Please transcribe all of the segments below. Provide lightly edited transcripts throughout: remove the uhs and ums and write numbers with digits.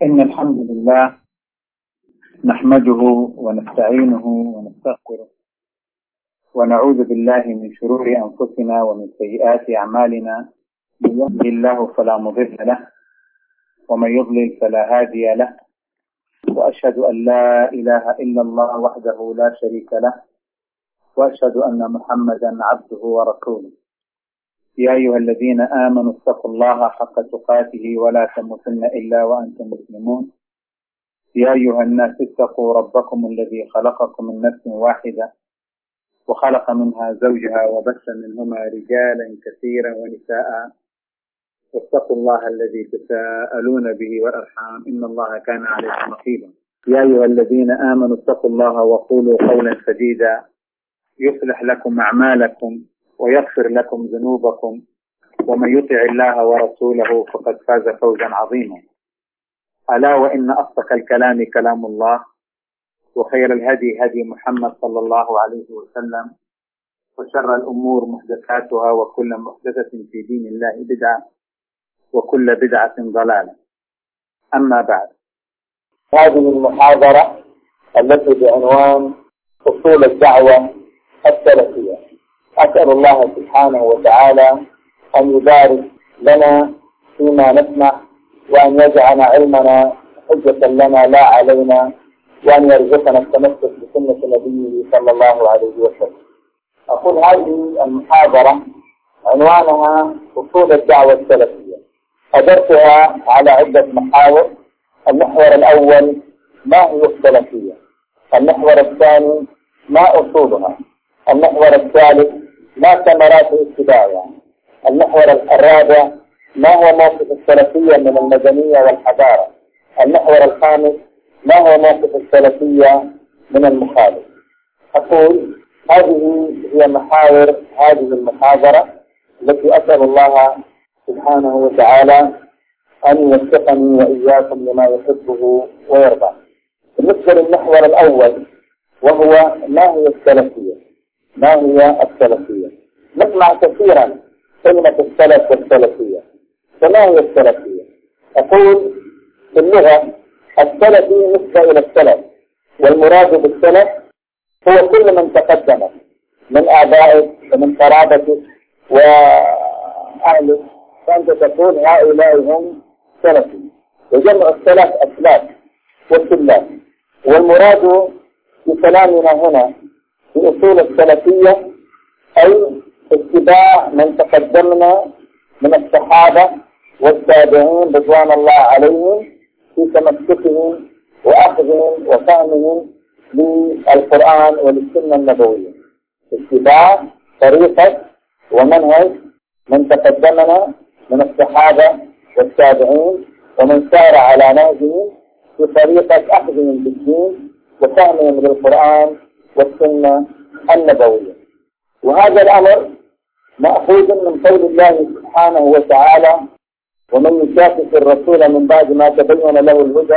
إن الحمد لله نحمده ونستعينه ونستغفره ونعوذ بالله من شرور أنفسنا ومن سيئات أعمالنا. من يهده الله فلا مضل له ومن يضلل فلا هادي له، وأشهد أن لا إله إلا الله وحده لا شريك له، وأشهد أن محمدا عبده ورسوله. يا أيها الذين آمنوا اتقوا الله حق تقاته ولا تموتن إلا وأنتم مسلمون. يا أيها الناس اتقوا ربكم الذي خلقكم من نفس واحدة وخلق منها زوجها وبث منهما رجالا كثيرا ونساء، واتقوا الله الذي تساءلون به والأرحام إن الله كان عليكم رقيبا. يا أيها الذين آمنوا اتقوا الله وقولوا قولا سديدا يصلح لكم أعمالكم ويغفر لكم ذنوبكم، ومن يطع الله ورسوله فقد فاز فوزا عظيما. ألا وإن أصدق الكلام كلام الله، وخير الهدي هدي محمد صلى الله عليه وسلم، وشر الأمور محدثاتها، وكل محدثة في دين الله بدعة، وكل بدعة ضلالة. أما بعد، هذه المحاضرة التي بعنوان أصول الدعوة السلفية، أسأل الله سبحانه وتعالى أن يبارك لنا فيما نسمع، وأن يجعل علمنا حجة لنا لا علينا، وأن يرزقنا التمسك بسنة نبيه صلى الله عليه وسلم. أقول هذه المحاضرة عنوانها أصول الدعوة السلفية. أدرتها على عدة محاور. المحور الأول: ما هي السلفية؟ المحور الثاني: ما أصولها؟ المحور الثالث: ما ثمرات اتباعها؟ المحور الرابع: ما هو موقف السلفية من المدنية والحضارة؟ المحور الخامس: ما هو موقف السلفية من المخالف؟ أقول هذه هي محاور هذه المحاضرة، التي أسأل الله سبحانه وتعالى أن يوفقني وإياكم لما يحبه ويرضى. بالنسبة للمحور الأول، وهو ما هي السلفية؟ ما هي السلفية؟ نسمع كثيرا كلمة السلف والسلفية، فما هي السلفية؟ أقول في اللغة السلفي نسبة إلى السلف، والمراد بالسلف هو كل من تقدم من آبائك ومن قرابتك وأهلك، فأنت تقول هؤلاء هم سلفي. وجمع السلف أسلاف والسلاف. والمراد في كلامنا هنا في أصول السلفية أي اتباع من تقدمنا من الصحابة والتابعين رضوان الله عليهم في تمسكهم وأخذهم وفهمهم للقرآن وللسنة النبوية، اتباع طريقة ومنهج من تقدمنا من الصحابة والتابعين ومن سار على نهجهم في طريقة أخذهم بالدين وفهمهم للقرآن والسنة النبوية. وهذا الأمر مأخوذ من قول الله سبحانه وتعالى: ومن يشاقق الرسول من بعد ما تبين له الهدى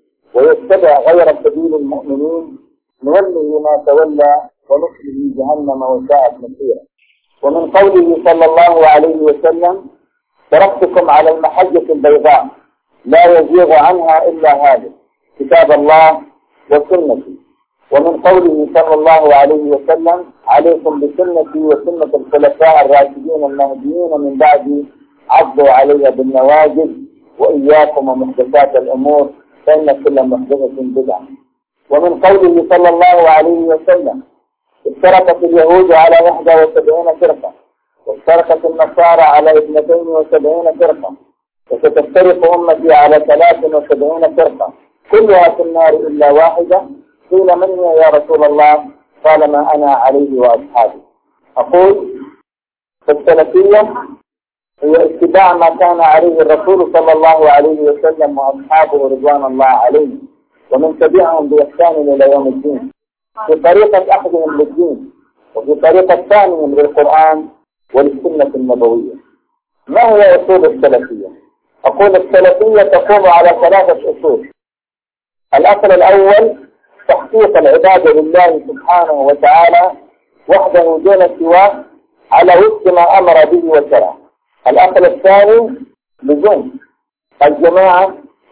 ويتبع غير سبيل المؤمنين نوله ما تولى ونصله جهنم وساءت مصيرا. ومن قوله صلى الله عليه وسلم: تركتكم على المحجة البيضاء لا يزيغ عنها إلا هالك، كتاب الله وسنتي. ومن قوله صلى الله عليه وسلم: عليكم بسنتي وسنة الخلفاء الراشدين المهديين من بعدي عضوا عليها بالنواجذ وإياكم ومحدثات الأمور فإن كل محدثة بدعة. ومن قوله صلى الله عليه وسلم: افترقت اليهود على 71 فرقة، وافترقت النصارى على 72 فرقة، وستفترق أمتي على 73 فرقة كلها في النار إلا واحدة. قيل: من هي يا رسول الله؟ قال: ما أنا عليه وأصحابي. أقول السلفية هي اتباع ما كان عليه الرسول صلى الله عليه وسلم وأصحابه رضوان الله عليهم، ومن تبعهم بإحسان إلى يوم الدين، في طريقة أخذهم للدين وفي طريقة فهمهم للقرآن وللسنة النبوية. ما هي أصول السلفية؟ أقول السلفية تقوم على 3 أصول. الأصل الأول: تحقيق العبادة لله سبحانه وتعالى وحده دون سواه على وفق ما أمر به وشرع. الأصل الثاني: لزوم الجماعة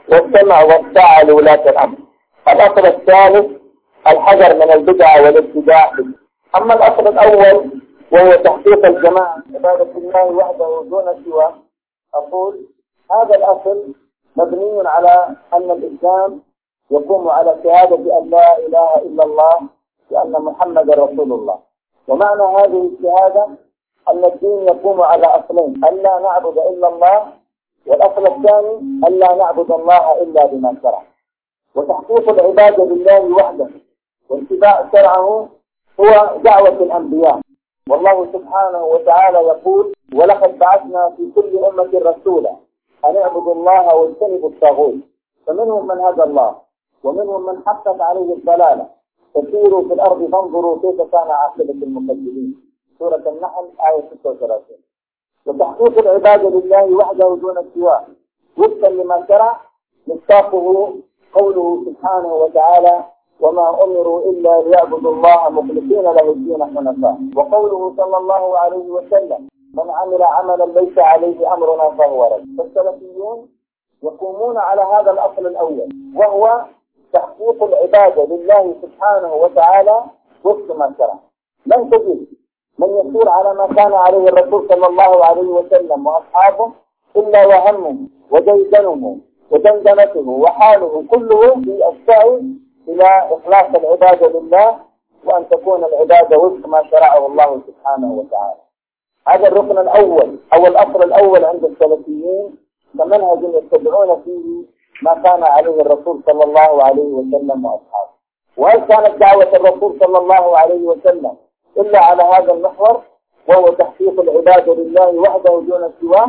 والسمع والطاعة لولاة الأمر. الأصل الثالث الحذر من البدع والابتداع. أما الأصل الأول وهو تحقيق الجماعة عبادة الله وحده دون سواه، أقول هذا الأصل مبني على أن الإسلام يقوم على شهادة أن لا إله إلا الله وأن محمد رسول الله. ومعنى هذه الشهادة أن الدين يقوم على أصلين: أن لا نعبد إلا الله، والأصل الثاني أن لا نعبد الله إلا بما شرع. وتحقيق العبادة لله وحده واتباع شرعه هو دعوة الأنبياء. والله سبحانه وتعالى يقول: ولقد بعثنا في كل أمة رسولا أن اعبدوا الله واجتنبوا الطاغوت، فمنهم من هدى الله ومنهم من حقت عليه الضلالة، فسيروا في الأرض فانظروا كيف كان عاقبة المكذبين. سورة النحل آية 36. وتحقيق العبادة لله وحده دون سواه وفقا لما شرع مصداقه قوله سبحانه وتعالى: وما أمروا إلا ليعبدوا الله مخلصين له الدين حنفاء. وقوله صلى الله عليه وسلم: من عمل عملا ليس عليه أمرنا فهو رد. فالسلفيون يقومون على هذا الأصل الأول، وهو تحقيق العبادة لله سبحانه وتعالى وفق ما شرع. لن تجد من يسير على ما كان عليه الرسول صلى الله عليه وسلم وأصحابه إلا وهمه وديدنه ودندنته وحاله كله في السعي إلى إخلاص العبادة لله، وأن تكون العبادة وفق ما شرعه الله سبحانه وتعالى. هذا الركن الأول أو الأصل الأول عند السلفيين كمنهج يتبعون فيه ما كان عليه الرسول صلى الله عليه وسلم وأصحابه. وهل كانت دعوة الرسول صلى الله عليه وسلم إلا على هذا المحور، وهو تحقيق العبادة لله وحده دون سواه،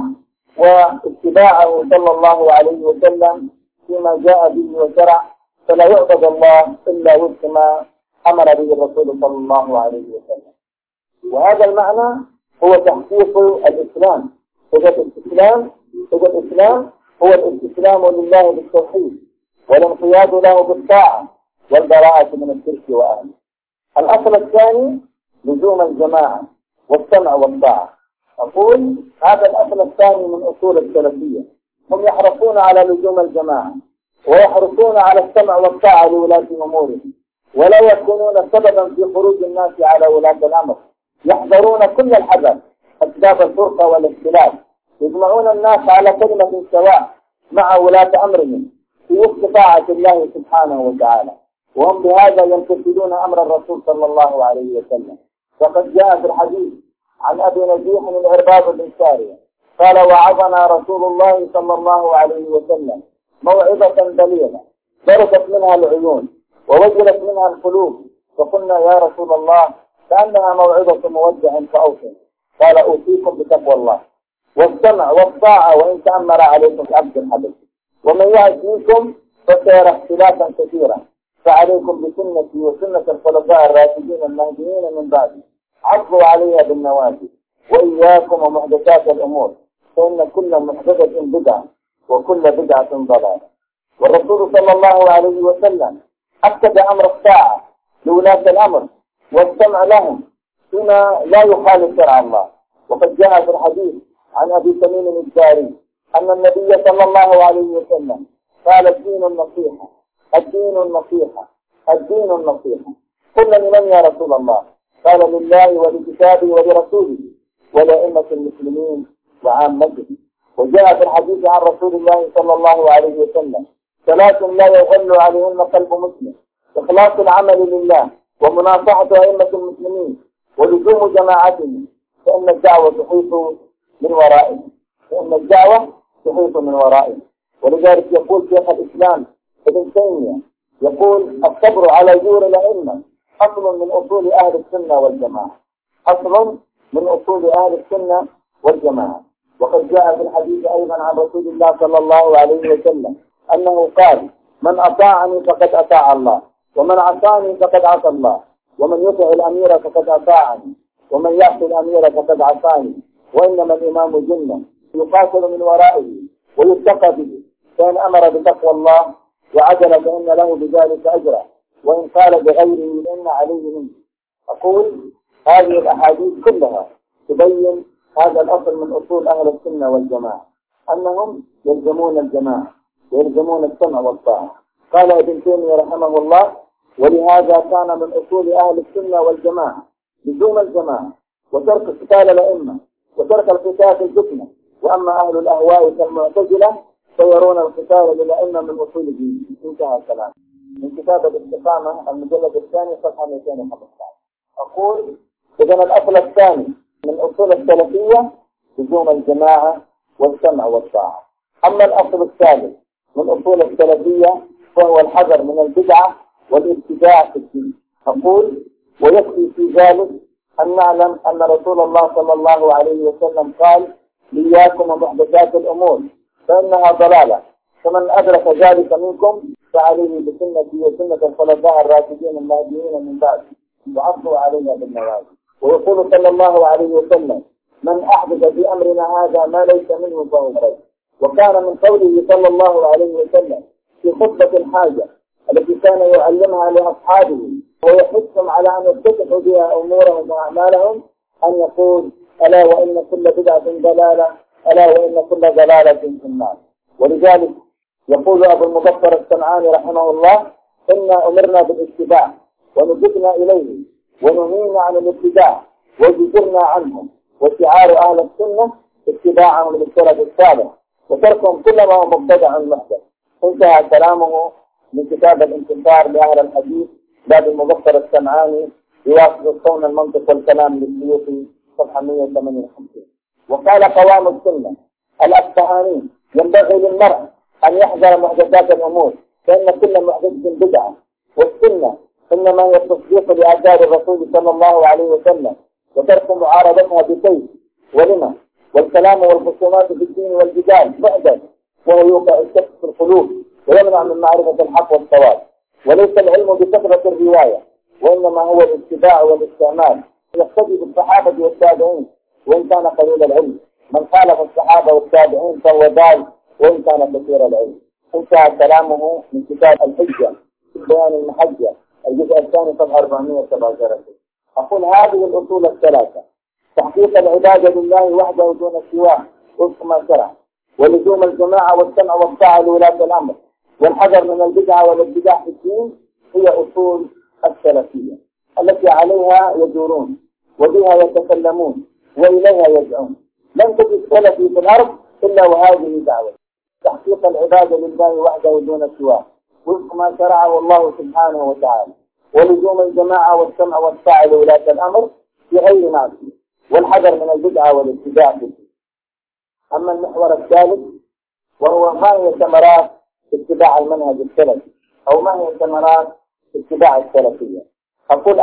واتباعه صلى الله عليه وسلم فيما جاء به وشرع، فلا يعبد الله إلا وفق ما أمر به الرسول صلى الله عليه وسلم. وهذا المعنى هو تحقيق الإسلام. إذا الإسلام هو الاستسلام لله بالتوحيد والانقياد له بالطاعة والبراءة من الشرك وأهله. الأصل الثاني لزوم الجماعة والسمع والطاعة. أقول هذا الأصل الثاني من أصول السلفية. هم يحرصون على لزوم الجماعة ويحرصون على السمع والطاعة لولاة أمورهم، ولا يكونون سببا في خروج الناس على ولاة الأمر. يحذرون كل الحذر أسباب الفرقة والاختلاف، يجمعون الناس على كلمة سواء مع ولاة أمرهم في وفق طاعة الله سبحانه وتعالى، وهم بهذا يمتثلون أمر الرسول صلى الله عليه وسلم. فقد جاء في الحديث عن أبي نجيح العرباض بن سارية قال: وعظنا رسول الله صلى الله عليه وسلم موعظة بليغة ضربت منها العيون ووجلت منها القلوب، فقلنا: يا رسول الله كأنها موعظة مودع فأوصنا. قال: أوصيكم بتقوى الله والسمع والطاعة وإن تأمر عليكم عبد الحبيب، ومن يعش منكم فسيرى اختلافا كثيرا، فعليكم بسنتي وسنة الخلفاء الراشدين المهديين من بعدي، عضوا عليها بالنواجذ، وإياكم ومحدثات الأمور، فإن كل محدثة بدعة وكل بدعة ضلالة. والرسول صلى الله عليه وسلم أكد أمر الطاعة لولاة الأمر والسمع لهم فيما لا يخالف شرع الله. وقد جاء في الحديث عن أبي تميم الداري أن النبي صلى الله عليه وسلم قال: الدين النصيحة، الدين النصيحة، الدين النصيحة. قلنا: لمن يا رسول الله؟ قال: لله ولكتابه ولرسوله ولأئمة المسلمين وعامته. وجاء في الحديث عن رسول الله صلى الله عليه وسلم: ثلاث لا يغل عليهن قلب مسلم: إخلاص العمل لله، ومناصحة أئمة المسلمين، ولزوم جماعتهم، فإن الدعوة تحيط من ورائهم، فإن الدعوة تحيط من ورائهم. ولذلك يقول شيخ الإسلام ابن تيمية يقول: الصبر على جور الأئمة أصل من أصول أهل السنة والجماعة، أصل من أصول أهل السنة والجماعة. وقد جاء في الحديث أيضا عن رسول الله صلى الله عليه وسلم أنه قال: من أطاعني فقد أطاع الله، ومن عصاني فقد عصى الله، ومن يطع الأمير فقد أطاعني، ومن يعصي الأمير فقد عصاني. وإنما الإمام جنة يقاتل من ورائه ويتقى به، فإن أمر بتقوى الله وعدل فإن له بذلك أجرا، وإن قال بغيره فإن عليه منه. أقول هذه الأحاديث كلها تبين هذا الأصل من أصول أهل السنة والجماعة، أنهم يلزمون الجماعة ويلزمون السمع والطاعة. قال ابن تيمية رحمه الله: ولهذا كان من أصول أهل السنة والجماعة لزوم الجماعة وترك قتال الأئمة وترك القتال في الفتنة. وأما أهل الأهواء كالمعتزلة فيرون القتال للأئمة من أصول الدين. انتهى الكلام من كتاب الاستقامة المجلد الثاني صفحة 215. أقول: إذن الأصل الثاني من أصول السلفية لزوم الجماعة والسمع والطاعة. أما الأصل الثالث من أصول السلفية فهو الحذر من البدعة والابتداع في الدين. أقول: ويكفي في ذلك أن نعلم أن رسول الله صلى الله عليه وسلم قال: إياكم ومحدثات الأمور فإنها ضلالة، فمن أدرك ذلك منكم فعليه بسنتي وسنة الخلفاء الراشدين المهديين من بعد وعضوا عليها بالنواجذ. ويقول صلى الله عليه وسلم: من أحدث في أمرنا هذا ما ليس منه فهو رد. وكان من قوله صلى الله عليه وسلم في خطبة الحاجة التي كان يعلمها لأصحابه ويحثهم على أن يفتتحوا بها أمورهم وأعمالهم أن يقول: ألا وإن كل بدعة ضلالة، ألا وإن كل ضلالة في النار. ولذلك يقول أبو المظفر السمعاني رحمه الله: إنا أمرنا بالاتباع ونجبنا إليه ونهينا عن الابتداع وزجرنا عنه، وشعار أهل السنة اتباعهم للسلف الصالح وتركهم كل ما هو مبتدع محدث. انتهى كلامه من كتاب الانتصار لأهل الحديث باب المظفر السمعاني يواصل صون المنطق والكلام للسيوطي صفحة 158. وقال قوام السنة الأصفهاني: ينبغي للمرء أن يحذر محدثات الأمور فإن كل محدث بدعة، والسنة إنما هي التصديق لآثار الرسول صلى الله عليه وسلم وترك معارضتها بسيف ولما، والكلام والخصومات في الدين والجدال محدث وهو يوقع الشك في القلوب ويمنع من معرفة الحق والصواب. وليس العلم بكثرة الرواية وإنما هو الاتباع والاستعمال. يقتدي بالصحابة والتابعين وإن كان قليل العلم، من خالف الصحابة والتابعين فهو ضال وإن كان كثير العلم. انتهى كلامه من كتاب الحجة بيان المحجة الجزء الثاني صفحة 437. أقول: هذه الأصول الثلاثة: تحقيق العبادة لله وحده دون سواه وفق ما شرع، ولزوم الجماعة والسمع والطاعة لولاة الأمر، والحذر من البدعة والابتداع في الدين، هي أصول السلفية التي عليها يدورون وبها يتكلمون وإليها يدعون. لن تجد سلفي في الأرض إلا وهذه دعوة: تحقيق العبادة لله وحده دون سواه وفق ما شرعه الله سبحانه وتعالى، ولزوم الجماعة والسمع والطاعة لولاة الأمر في غير معصية، والحذر من البدعة والابتداع في الدين. أما المحور الثالث وهو ما هي ثمرات اتباع المنهج السلفي أو ما هي ثمرات اتباع السلفية. أقول: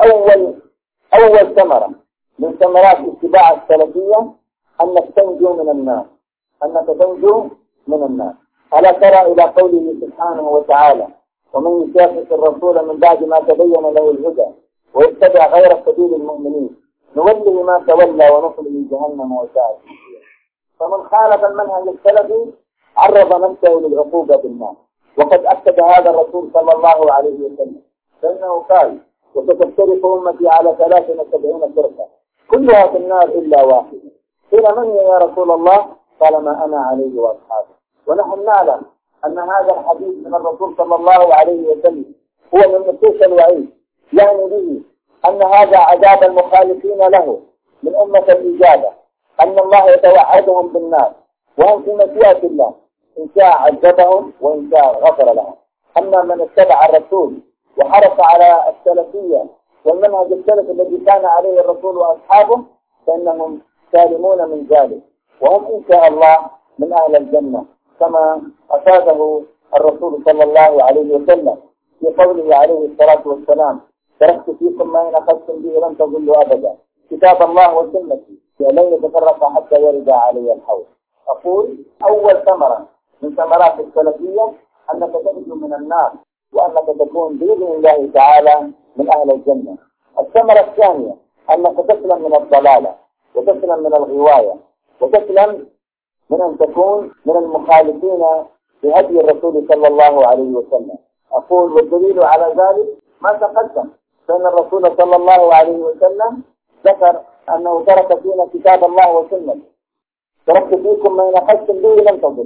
أول ثمرة من ثمرات اتباع السلفية أنك تنجو من النار، أنك تنجو من النار. ألا ترى إلى قوله سبحانه وتعالى: ومن يشاقق الرسول من بعد ما تبين له الهدى ويتبع غير سبيل المؤمنين نوله ما تولى ونصله جهنم وساءت مصيرا. فمن خالف المنهج السلفي عرض نفسه للعقوبة بالنار، وقد أكد هذا الرسول صلى الله عليه وسلم، فإنه قال: وستفترق أمتي على 73 فرقة كلها في النار إلا واحدة. قيل: من هي يا رسول الله؟ قال: ما أنا عليه وأصحابي. ونحن نعلم أن هذا الحديث من الرسول صلى الله عليه وسلم هو من نصوص الوعيد، يعني به أن هذا عذاب المخالفين له من أمة الإجابة، أن الله يتوعدهم بالنار وهم في مشيئة الله، إن شاء عذبهم وإن شاء غفر لهم. أما من اتبع الرسول وحرص على السلفية والمنهج السلفي الذي كان عليه الرسول وأصحابه فإنهم سالمون من ذلك، وهم إن شاء الله من أهل الجنة، كما أفاده الرسول صلى الله عليه وسلم في قوله عليه الصلاة والسلام: تركت فيكم ما إن أخذتم به لن تضلوا أبدا، كتاب الله وسنتي ولن يتفرق حتى يرد علي الحوض. أقول: أول ثمرة من ثمرات السلفية أنك تنجو من النار وأنك تكون بإذن الله تعالى من أهل الجنة. الثمرة الثانية أنك تسلم من الضلالة وتسلم من الغواية وتسلم من أن تكون من المخالفين بهدي الرسول صلى الله عليه وسلم. أقول: والدليل على ذلك ما تقدم، فإن الرسول صلى الله عليه وسلم ذكر أنه ترك فينا كتاب الله وسنته، تركت فيكم ما إن أخذتم به لم تضلوا.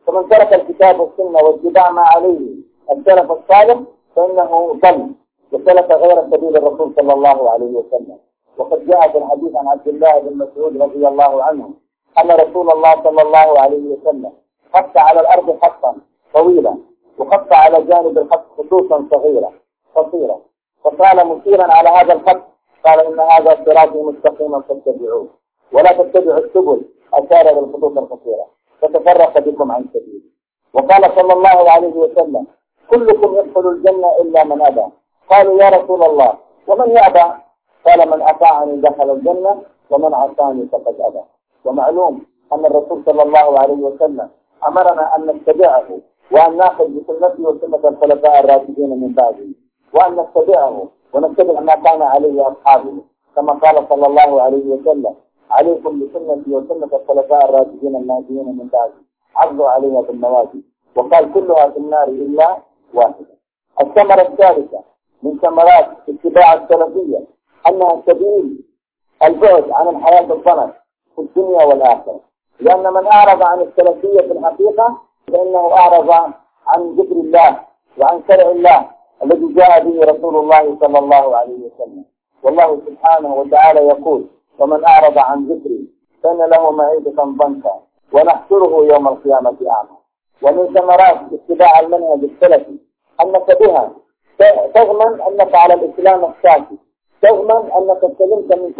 فمن ترك الكتاب والسنة واتباع ما عليه السلف الصالح فإنه ضل وسلك غير سبيل الرسول صلى الله عليه وسلم. وقد جاء في الحديث عن عبد الله بن مسعود رضي الله عنه أن رسول الله صلى الله عليه وسلم خط على الأرض خطا طويلا وخط على جانب الخط خطوطا صغيرة قصيرة، فقال مشيرا على هذا الخط قال إن هذا صراطي مستقيما فاتبعوه ولا تتبعوا السبل أشار بالخطوط القصيرة فتفرق بكم عن سبيله. وقال صلى الله عليه وسلم كلكم يدخل الجنة إلا من أبى. قالوا يا رسول الله ومن يأبى؟ قال من أطاعني دخل الجنة ومن عصاني فقد أبى. ومعلوم أن الرسول صلى الله عليه وسلم أمرنا أن نتبعه وأن نأخذ بسنته وسنة الخلفاء الراشدين من بعده وأن نتبعه ونتبع ما كان عليه أصحابه كما قال صلى الله عليه وسلم عليكم بسنتي وسنة الخلفاء الراشدين المهديين من بعده عضوا عليها بالنواجذ. وقال كلها في النار إلا واحدة. الثمرة الثالثة من ثمرات اتباع السلفية أنها سبيل البعد عن الحياة الضنك في الدنيا والآخرة، لأن من أعرض عن السلفية في الحقيقة فإنه أعرض عن ذكر الله وعن شرع الله الذي جاء به رسول الله صلى الله عليه وسلم. والله سبحانه وتعالى يقول ومن أعرض عن ذكري فإن له معيشة ضنكا ونحشره يوم القيامة أعمى. ومن ثمرات اتباع المنهج السلفي أنك بها تضمن أنك على الإسلام الصافي، تضمن أنك سلمت من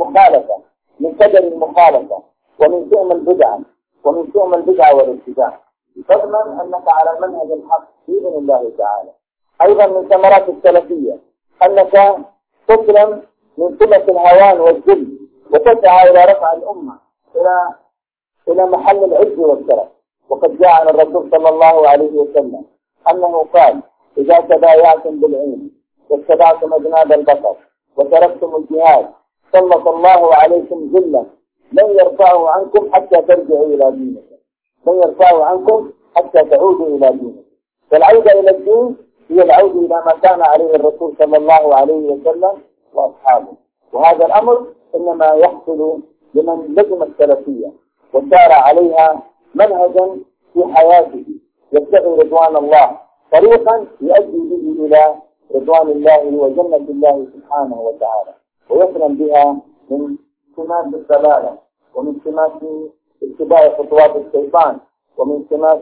قدر المخالفة ومن شؤم البدعة والابتداع، تضمن أنك على المنهج الحق بإذن الله تعالى. أيضا من ثمرات السلفية أنك تسلم من سمة الهوان والذل وتسعى إلى رفع الأمة إلى محل العز والشرف. وقد جاء عن الرسول صلى الله عليه وسلم أنه قال إذا تبايعتم بالعين واتبعتم أجناد البصر وتركتم الجهاد سلط الله عليكم ذلا لن يرفعه عنكم حتى ترجعوا إلى دينكم، لن يرفعه عنكم حتى تعودوا إلى دينكم. فالعودة إلى الدين هي العودة إلى ما كان عليه الرسول صلى الله عليه وسلم وأصحابه. وهذا الأمر إنما يحصل لمن لزم السلفية وسار عليها منهجا في حياته يبتغي رضوان الله طريقا يؤدي به إلى رضوان الله وجنة الله سبحانه وتعالى، ويسلم بها من سمات الضلالة ومن سمات اتباع خطوات الشيطان ومن سمات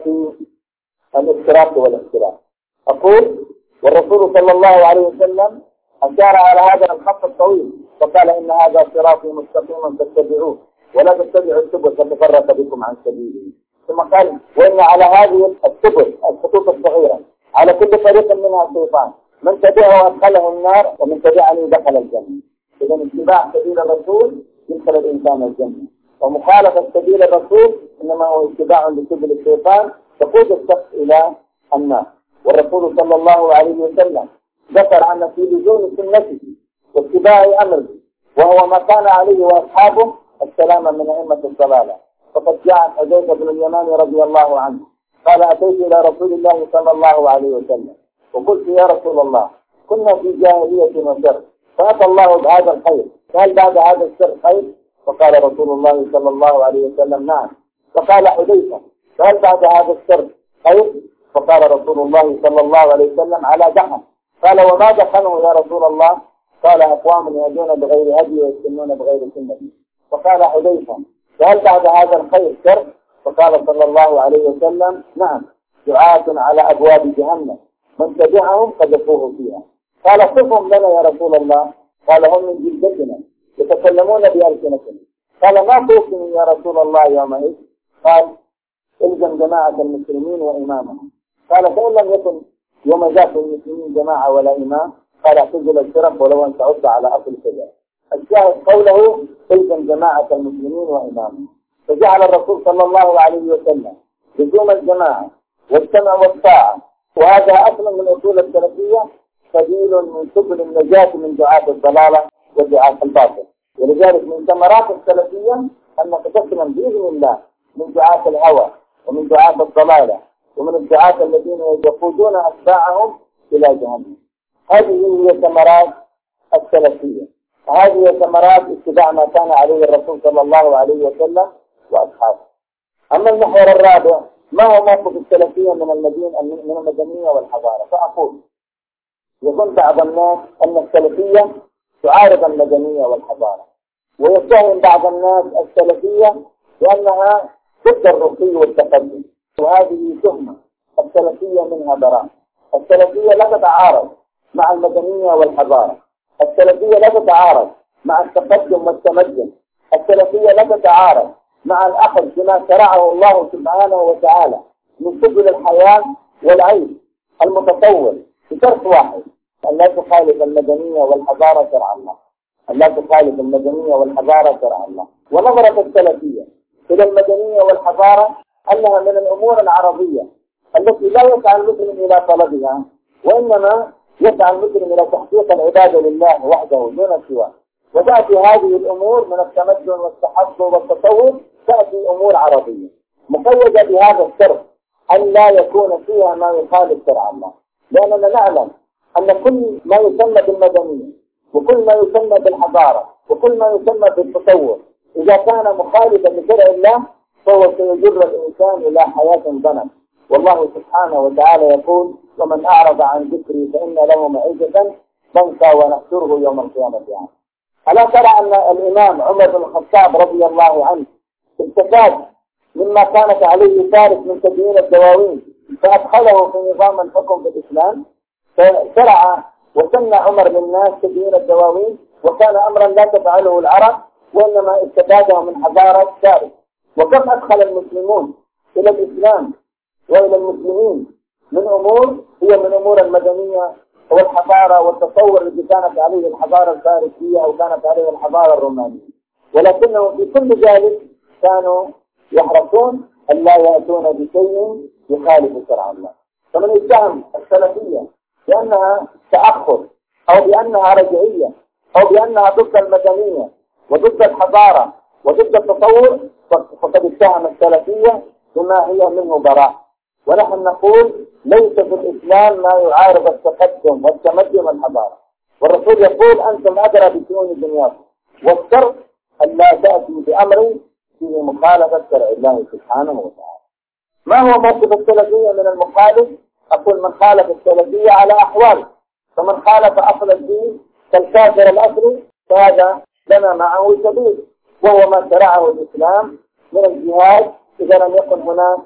الافتراق والاختلاف. أقول والرسول صلى الله عليه وسلم أشار على هذا الخط الطويل فقال إن هذا صراطي مستقيما فاتبعوه ولا تتبعوا السبل فتفرق بكم عن سبيله. ثم قال وإن على هذه السبل الخطوط الصغيرة على كل طريق منها شيطان من تبعه أدخله النار ومن تبعني دخل الجنة. إذا اتباع سبيل الرسول يدخل الإنسان الجنة، ومخالفة سبيل الرسول إنما هو اتباع لسبل الشيطان تقود الشخص إلى النار. والرسول صلى الله عليه وسلم ذكر أن في لزوم سنته واتباع أمره وهو ما كان عليه وأصحابه السلامة من أئمة الضلالة. فقد جاء حذيفة بن اليمان رضي الله عنه قال أتيت إلى رسول الله صلى الله عليه وسلم وقلت يا رسول الله كنا في جاهلية وشر فأتى الله بهذا الخير فهل بعد هذا الشر خير؟ فقال رسول الله صلى الله عليه وسلم نعم. فقال حذيفة فهل بعد هذا الشر خير؟ فقال رسول الله صلى الله عليه وسلم على دحن. قال وما دحنه يا رسول الله؟ قال أقوام يهدون بغير هدي ويسنون بغير سنتي. فقال حذيفة فهل بعد هذا الخير شر؟ فقال صلى الله عليه وسلم نعم دعاة على أبواب جهنم من تبعهم قذفوه فيها. قال صفهم لنا يا رسول الله؟ قال هم من جلدتنا يتكلمون بألسنتهم. قال ما خوفهم يا رسول الله يومئذ؟ قال الزم جماعة المسلمين وإمامهم. قال فإن لم يكن يوم ذاك المسلمين جماعة ولا إمام قال اعتزل الشرف ولو أن تعد على أصل الشجر. الشاهد قوله الزم جماعة المسلمين وإمامهم. فجعل الرسول صلى الله عليه وسلم لزوم الجماعة والسمع والطاعة وهذا أصل من أصول السلفية سبيل من سبل النجاة من دعاة الضلالة ودعاة الباطل. ولذلك من ثمرات السلفية أنك تسلم بإذن الله من دعاة الهوى ومن دعاة الضلالة ومن الدعاة الذين يقودون أتباعهم إلى جهنم. هذه هي ثمرات السلفية، وهذه هي ثمرات اتباع ما كان عليه الرسول صلى الله عليه وسلم وأصحابه. أما المحور الرابع ما هو موقف السلفية من المدنية والحضارة؟ فأقول يظن بعض الناس أن السلفية تعارض المدنية والحضارة، ويتهم بعض الناس السلفية بأنها ضد الرقي والتقدم، وهذه تهمة. السلفية منها براء. السلفية لا تتعارض مع المدنية والحضارة، السلفية لا تتعارض مع التقدم والتمدن، السلفية لا تتعارض مع الأخذ بما شرعه الله سبحانه وتعالى من سبل الحياة والعيش المتطور بشرط واحد: أن لا تخالف المدنية والحضارة شرع الله، أن لا تخالف المدنية والحضارة شرع الله. ونظرة السلفية إلى المدنية والحضارة أنها من الأمور العربية التي لا يسعى المسلم إلى طلبها، وإنما يسعى المسلم إلى تحقيق العبادة لله وحده دون سواه. وتأتي هذه الأمور من التمدن والتحضر والتطور، تأتي أمور عربية مقيدة بهذا الشرط أن لا يكون فيها ما يخالف شرع الله، لأننا نعلم أن كل ما يسمى بالمدنية وكل ما يسمى بالحضارة وكل ما يسمى بالتطور إذا كان مخالفا لشرع الله فهو سيجر الإنسان إلى حياة ضنك. والله سبحانه وتعالى يقول: ومن أعرض عن ذكري فإن له معيشة ضنكا ونحشره يوم القيامة عاما. ألا ترى أن الإمام عمر بن الخطاب رضي الله عنه استفاد مما كانت عليه فارس من تدوين الدواوين فأدخله في نظام الحكم بالإسلام؟ فشرع وسن عمر للناس تدوين الدواوين، وكان أمرا لا تفعله العرب وإنما استفاده من حضارة فارس. وكم أدخل المسلمون إلى الإسلام وإلى المسلمين من أمور هي من أمور المدنية والحضارة والتطور الذي كانت عليه الحضارة الفارسية أو كانت عليه الحضارة الرومانية، ولكنهم في كل ذلك كانوا يحرصون أن لا يأتون بشيء يخالف شرع الله. فمن اتهم السلفية بأنها تأخر أو بأنها رجعية أو بأنها ضد المدنية وضد الحضارة وضد التطور فقد اتهم السلفية بما هي منه براء. ونحن نقول: ليس في الإسلام ما يعارض التقدم والتمدن والحضارة، والرسول يقول: أنتم أدرى بشؤون دنياكم، والشرط أن لا تأتي بأمر فيه مخالفة شرع الله سبحانه وتعالى. ما هو موقف السلفية من المخالف؟ أقول: من خالف السلفية على أحوال، فمن خالف أصل الدين كالكافر الأصلي فهذا لنا معه سبيل، وهو ما شرعه الإسلام من الجهاد إذا لم يكن هناك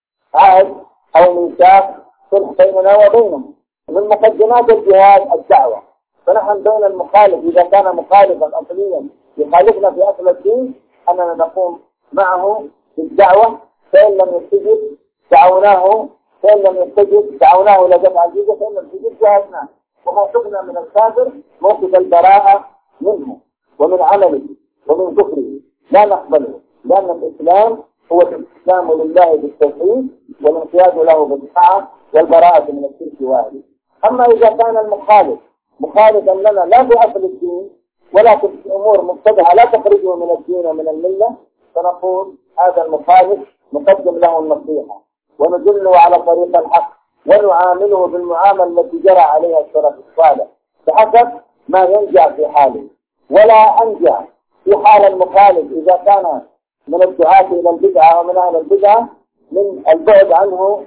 عهد أو ميثاق صلح بيننا وبينهم. من مقدمات الجهاد الدعوة، فنحن بين المخالف إذا كان مخالفا أصليا يخالفنا في أصل الدين أننا نقوم معه بالدعوة، فإن لم يستجب دعوناه، فإن لم يستجب دعوناه إلى دفع الجزية، فإن لم يستجب جاهدناه. وموقفنا من الكافر موقف البراءة منه ومن عمله ومن كفره لا نقبله، لأن الإسلام هو الاستسلام لله بالتوحيد والانقياد له بالطاعة والبراءة من الشرك وأهله. أما إذا كان المخالف مخالفا لنا لا بأصل الدين ولا في أمور مبتدعة لا تخرجه من الدين ومن الملة، فنقول: هذا المخالف نقدم له النصيحة وندله على طريق الحق ونعامله بالمعاملة التي جرى عليها السلف الصالح بحسب ما ينجع في حاله، ولا أنجع في حال المخالف إذا كان من الدعاة إلى البدعة ومن أهل البدعة من البعد عنه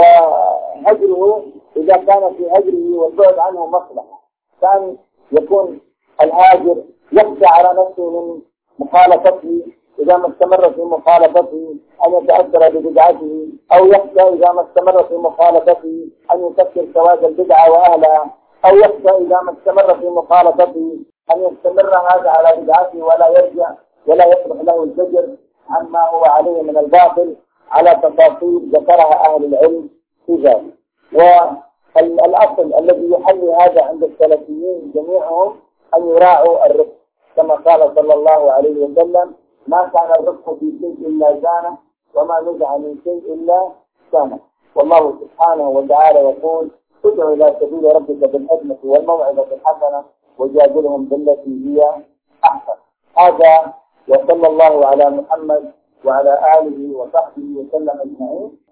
وهجره إذا كان في هجره والبعد عنه مصلحة، كان يكون الهاجر يخشى على نفسه من مخالفته إذا ما استمر في مخالفته أن يتأثر ببدعته، أو يخشى إذا ما استمر في مخالفته أن يكفر سواد البدعة وأهلها، أو يخشى إذا ما استمر في مخالفته أن يستمر هذا على بدعته ولا يرجع ولا يصلح له الزجر عما هو عليه من الباطل على تفاصيل ذكرها أهل العلم في ذلك. والأصل الذي يحل هذا عند السلفيين جميعهم أن يراعوا الرفق، كما قال صلى الله عليه وسلم: ما كان الرفق في شيء إلا زانه، وما نزع من شيء إلا سانه. والله سبحانه وتعالى يقول: ادع إلى سبيل ربك بالحكمة والموعظة الحسنة وجادلهم بالتي هي أحسن. هذا وصلى الله على محمد وعلى آله وصحبه وسلم أجمعين.